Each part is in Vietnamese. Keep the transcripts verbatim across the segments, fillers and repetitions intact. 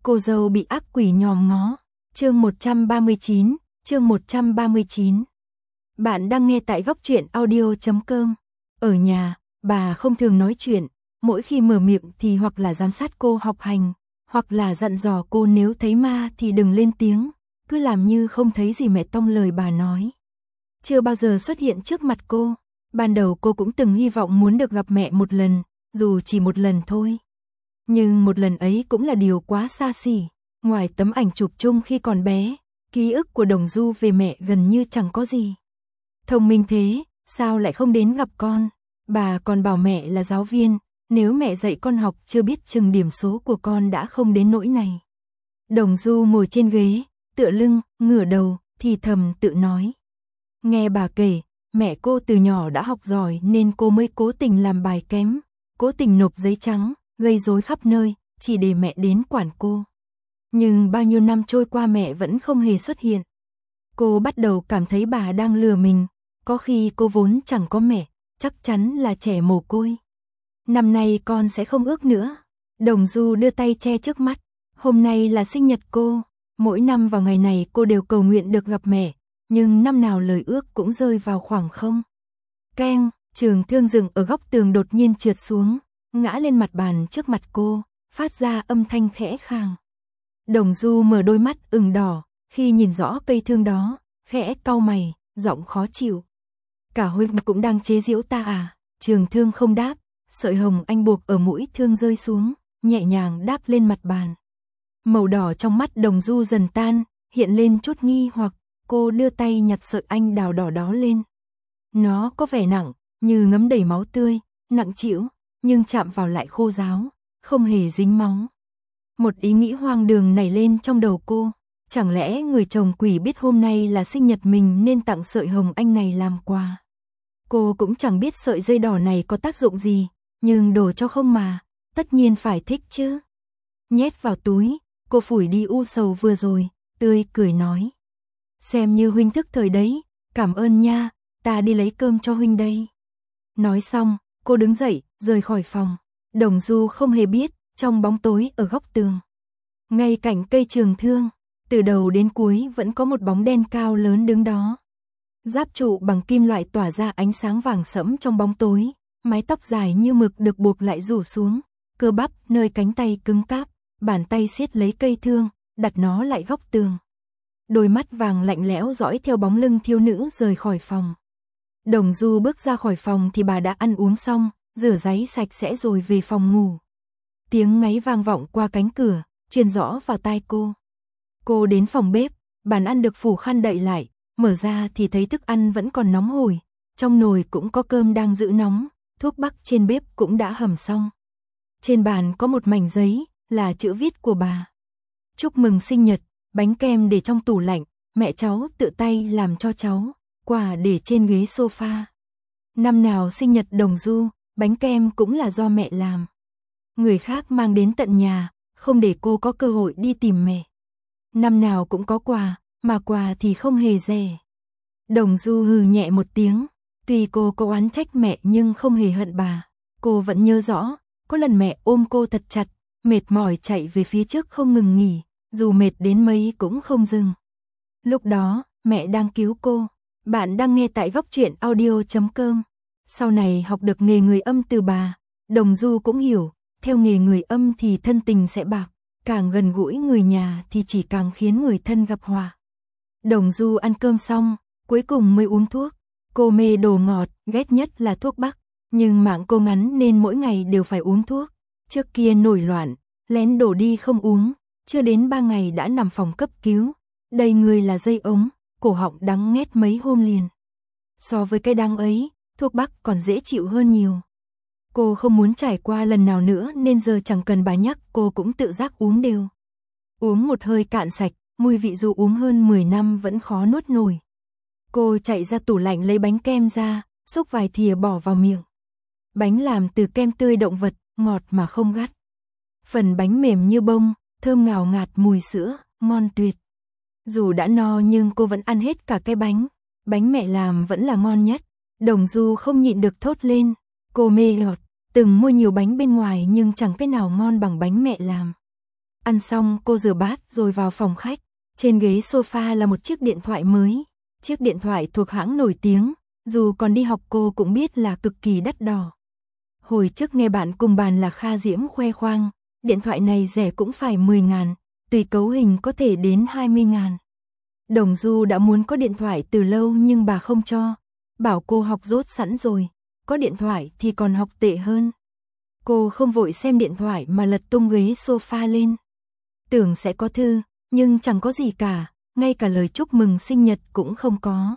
Cô dâu bị ác quỷ nhòm ngó. Chương một trăm ba mươi chín, chương một trăm ba mươi chín. Bạn đang nghe tại góc truyện audio chấm com. Ở nhà, bà không thường nói chuyện, mỗi khi mở miệng thì hoặc là giám sát cô học hành, hoặc là dặn dò cô nếu thấy ma thì đừng lên tiếng, cứ làm như không thấy gì mẹ tông lời bà nói. Chưa bao giờ xuất hiện trước mặt cô. Ban đầu cô cũng từng hy vọng muốn được gặp mẹ một lần, dù chỉ một lần thôi. Nhưng một lần ấy cũng là điều quá xa xỉ. Ngoài tấm ảnh chụp chung khi còn bé, ký ức của Đồng Du về mẹ gần như chẳng có gì. Thông minh thế, sao lại không đến gặp con? Bà còn bảo mẹ là giáo viên, nếu mẹ dạy con học chưa biết chừng điểm số của con đã không đến nỗi này. Đồng Du ngồi trên ghế, tựa lưng, ngửa đầu, thì thầm tự nói. Nghe bà kể, mẹ cô từ nhỏ đã học giỏi nên cô mới cố tình làm bài kém, cố tình nộp giấy trắng, gây rối khắp nơi, chỉ để mẹ đến quản cô. Nhưng bao nhiêu năm trôi qua mẹ vẫn không hề xuất hiện. Cô bắt đầu cảm thấy bà đang lừa mình, có khi cô vốn chẳng có mẹ, chắc chắn là trẻ mồ côi. Năm nay con sẽ không ước nữa. Đồng Du đưa tay che trước mắt, hôm nay là sinh nhật cô, mỗi năm vào ngày này cô đều cầu nguyện được gặp mẹ, nhưng năm nào lời ước cũng rơi vào khoảng không. Keng, trường thương dừng ở góc tường đột nhiên trượt xuống, ngã lên mặt bàn trước mặt cô, phát ra âm thanh khẽ khàng. Đồng Du mở đôi mắt ửng đỏ, khi nhìn rõ cây thương đó, khẽ cau mày, giọng khó chịu. Cả huynh cũng đang chế giễu ta à? Trường thương không đáp, sợi hồng anh buộc ở mũi thương rơi xuống, nhẹ nhàng đáp lên mặt bàn. Màu đỏ trong mắt Đồng Du dần tan, hiện lên chút nghi hoặc, cô đưa tay nhặt sợi anh đào đỏ đó lên. Nó có vẻ nặng, như ngấm đầy máu tươi, nặng trĩu, nhưng chạm vào lại khô ráo, không hề dính máu. Một ý nghĩ hoang đường nảy lên trong đầu cô, chẳng lẽ người chồng quỷ biết hôm nay là sinh nhật mình nên tặng sợi hồng anh này làm quà. Cô cũng chẳng biết sợi dây đỏ này có tác dụng gì, nhưng đồ cho không mà, tất nhiên phải thích chứ. Nhét vào túi, cô phủi đi u sầu vừa rồi, tươi cười nói. Xem như huynh thức thời đấy, cảm ơn nha, ta đi lấy cơm cho huynh đây. Nói xong, cô đứng dậy, rời khỏi phòng. Đồng Du không hề biết, trong bóng tối ở góc tường, ngay cạnh cây trường thương, từ đầu đến cuối vẫn có một bóng đen cao lớn đứng đó. Giáp trụ bằng kim loại tỏa ra ánh sáng vàng sẫm trong bóng tối, mái tóc dài như mực được buộc lại rủ xuống, cơ bắp nơi cánh tay cứng cáp, bàn tay siết lấy cây thương, đặt nó lại góc tường. Đôi mắt vàng lạnh lẽo dõi theo bóng lưng thiếu nữ rời khỏi phòng. Đồng Du bước ra khỏi phòng thì bà đã ăn uống xong, rửa ráy sạch sẽ rồi về phòng ngủ. Tiếng ngáy vang vọng qua cánh cửa, truyền rõ vào tai cô. Cô đến phòng bếp, bàn ăn được phủ khăn đậy lại, mở ra thì thấy thức ăn vẫn còn nóng hổi, trong nồi cũng có cơm đang giữ nóng, thuốc bắc trên bếp cũng đã hầm xong. Trên bàn có một mảnh giấy, là chữ viết của bà. Chúc mừng sinh nhật, bánh kem để trong tủ lạnh, mẹ cháu tự tay làm cho cháu, quà để trên ghế sofa. Năm nào sinh nhật Đồng Du, bánh kem cũng là do mẹ làm. Người khác mang đến tận nhà, không để cô có cơ hội đi tìm mẹ. Năm nào cũng có quà, mà quà thì không hề rẻ. Đồng Du hừ nhẹ một tiếng, tuy cô có oán trách mẹ nhưng không hề hận bà. Cô vẫn nhớ rõ, có lần mẹ ôm cô thật chặt, mệt mỏi chạy về phía trước không ngừng nghỉ, dù mệt đến mấy cũng không dừng. Lúc đó, mẹ đang cứu cô. Bạn đang nghe tại góc truyện audio chấm com. Sau này học được nghề người âm từ bà, Đồng Du cũng hiểu, theo nghề người âm thì thân tình sẽ bạc, càng gần gũi người nhà thì chỉ càng khiến người thân gặp họa. Đồng Du ăn cơm xong, cuối cùng mới uống thuốc. Cô mê đồ ngọt, ghét nhất là thuốc bắc, nhưng mạng cô ngắn nên mỗi ngày đều phải uống thuốc. Trước kia nổi loạn, lén đổ đi không uống, chưa đến ba ngày đã nằm phòng cấp cứu, đầy người là dây ống, cổ họng đắng nghét mấy hôm liền. So với cái đắng ấy, thuốc bắc còn dễ chịu hơn nhiều. Cô không muốn trải qua lần nào nữa nên giờ chẳng cần bà nhắc cô cũng tự giác uống đều. Uống một hơi cạn sạch, mùi vị dù uống hơn mười năm vẫn khó nuốt nổi. Cô chạy ra tủ lạnh lấy bánh kem ra, xúc vài thìa bỏ vào miệng. Bánh làm từ kem tươi động vật, ngọt mà không gắt. Phần bánh mềm như bông, thơm ngào ngạt mùi sữa, ngon tuyệt. Dù đã no nhưng cô vẫn ăn hết cả cái bánh. Bánh mẹ làm vẫn là ngon nhất. Đồng Du không nhịn được thốt lên. Cô mê ngọt, từng mua nhiều bánh bên ngoài nhưng chẳng cái nào ngon bằng bánh mẹ làm. Ăn xong cô rửa bát rồi vào phòng khách. Trên ghế sofa là một chiếc điện thoại mới. Chiếc điện thoại thuộc hãng nổi tiếng, dù còn đi học cô cũng biết là cực kỳ đắt đỏ. Hồi trước nghe bạn cùng bàn là Kha Diễm khoe khoang, điện thoại này rẻ cũng phải mười ngàn, tùy cấu hình có thể đến hai mươi ngàn. Đồng Du đã muốn có điện thoại từ lâu nhưng bà không cho, bảo cô học dốt sẵn rồi, có điện thoại thì còn học tệ hơn. Cô không vội xem điện thoại mà lật tung ghế sofa lên. Tưởng sẽ có thư, nhưng chẳng có gì cả, ngay cả lời chúc mừng sinh nhật cũng không có.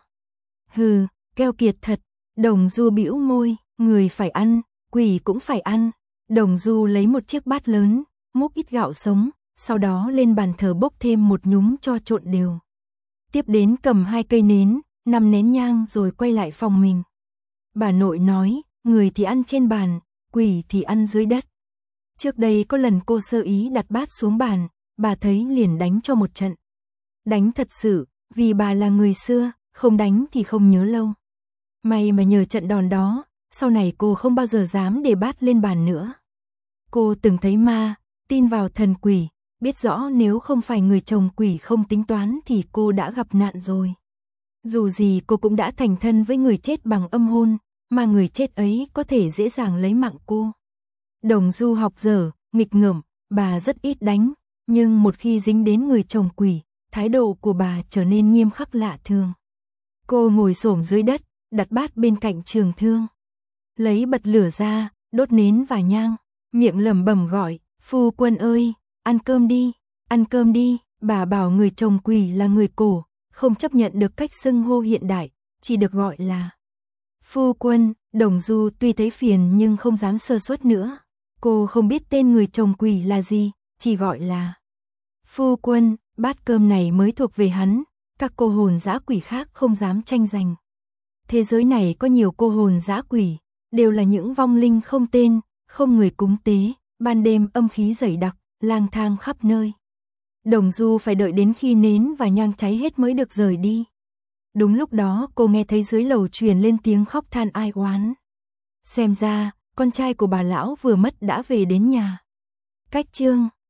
Hừ, keo kiệt thật. Đồng Du bĩu môi, người phải ăn, quỷ cũng phải ăn. Đồng Du lấy một chiếc bát lớn, múc ít gạo sống, sau đó lên bàn thờ bốc thêm một nhúm cho trộn đều. Tiếp đến cầm hai cây nến, năm nén nhang rồi quay lại phòng mình. Bà nội nói, người thì ăn trên bàn, quỷ thì ăn dưới đất. Trước đây có lần cô sơ ý đặt bát xuống bàn, bà thấy liền đánh cho một trận. Đánh thật sự, vì bà là người xưa, không đánh thì không nhớ lâu. May mà nhờ trận đòn đó, sau này cô không bao giờ dám để bát lên bàn nữa. Cô từng thấy ma, tin vào thần quỷ, biết rõ nếu không phải người chồng quỷ không tính toán thì cô đã gặp nạn rồi. Dù gì cô cũng đã thành thân với người chết bằng âm hôn, mà người chết ấy có thể dễ dàng lấy mạng cô. Đồng Du học dở, nghịch ngợm, bà rất ít đánh, nhưng một khi dính đến người chồng quỷ, thái độ của bà trở nên nghiêm khắc lạ thường. Cô ngồi xổm dưới đất, đặt bát bên cạnh trường thương. Lấy bật lửa ra, đốt nến và nhang, miệng lẩm bẩm gọi, phu quân ơi, ăn cơm đi, ăn cơm đi. Bà bảo người chồng quỷ là người cổ, không chấp nhận được cách xưng hô hiện đại, chỉ được gọi là phu quân. Đồng Du tuy thấy phiền nhưng không dám sơ suất nữa. Cô không biết tên người chồng quỷ là gì, chỉ gọi là phu quân. Bát cơm này mới thuộc về hắn, các cô hồn dã quỷ khác không dám tranh giành. Thế giới này có nhiều cô hồn dã quỷ, đều là những vong linh không tên, không người cúng tế, ban đêm âm khí dày đặc, lang thang khắp nơi. Đồng Du phải đợi đến khi nến và nhang cháy hết mới được rời đi. Đúng lúc đó cô nghe thấy dưới lầu truyền lên tiếng khóc than ai oán. Xem ra, con trai của bà lão vừa mất đã về đến nhà. Cách chương